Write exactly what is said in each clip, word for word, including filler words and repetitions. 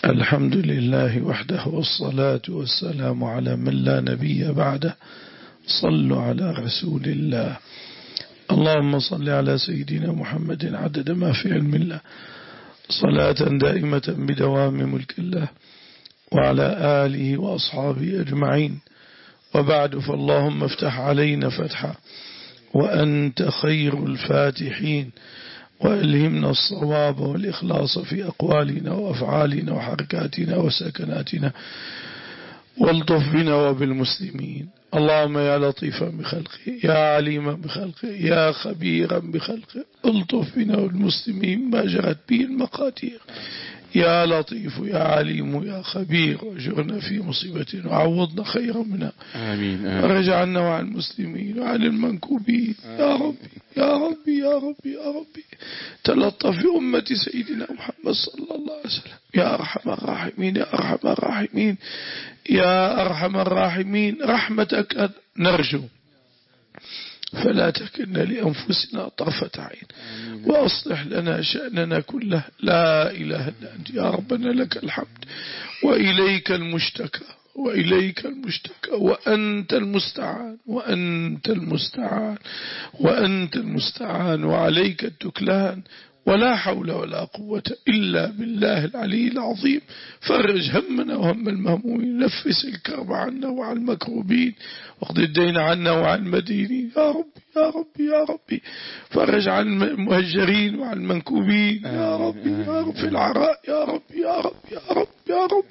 الحمد لله وحده والصلاة والسلام على من لا نبي بعده. صلوا على رسول الله. اللهم صل على سيدنا محمد عدد ما في علم الله، صلاة دائمة بدوام ملك الله، وعلى آله وأصحابه أجمعين. وبعد، فاللهم افتح علينا فتحا وأنت خير الفاتحين، وألهمنا الصواب والإخلاص في أقوالنا وأفعالنا وحركاتنا وسكناتنا، والطف بنا وبالمسلمين. اللهم يا لطيفا بخلقه، يا عليما بخلقه، يا خبيرا بخلقه، الطف بنا والمسلمين ما جرت به المقادير. يا لطيف يا عليم يا خبير، واجرنا في مصيبتنا وعوضنا خيرا منها. آمين آمين. ورجعنا وعن المسلمين وعن المنكوبين. يا ربي يا ربي يا ربي يا ربي تلطف بأمة سيدنا محمد صلى الله عليه وسلم يا أرحم الراحمين، يا أرحم الراحمين، يا أرحم الراحمين. رحمتك نرجو، فلا تكلنا لأنفسنا طرفة عين، وأصلح لنا شأننا كله. لا إله إلا أنت يا ربنا، لك الحمد وإليك المشتكى، وإليك المشتكى، وأنت المستعان، وأنت المستعان، وأنت المستعان، وعليك التكلان. ولا حول ولا قوة إلا بالله العلي العظيم. فرج همنا وهم المهمومين، نفس الكرب عنا وعن المكروبين، واقض الدين عنا وعن المدينين. يا ربي يا ربي يا ربي فرج عن المهجرين وعن المنكوبين. يا ربي يا رب في العراء. يا ربي يا رب يا رب يا رب.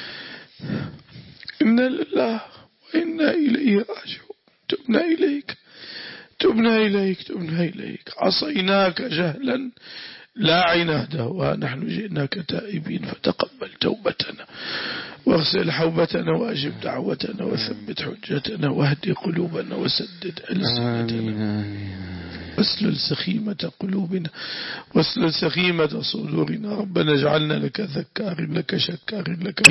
إنا لله وإنا إليه راجعون. تبنا إليك تبنا إليك تبنا إليك. عصيناك جهلا لا عنادا، ونحن جئناك تائبين، فتقبل توبتنا، واغسل حوبتنا، وأجب دعوتنا، وثبت حجتنا، واهدي قلوبنا، وسدد ألسنتنا، واسلل سخيمة قلوبنا، واسلل سخيمة صدورنا. ربنا اجعلنا لك ذكار لك شكار لك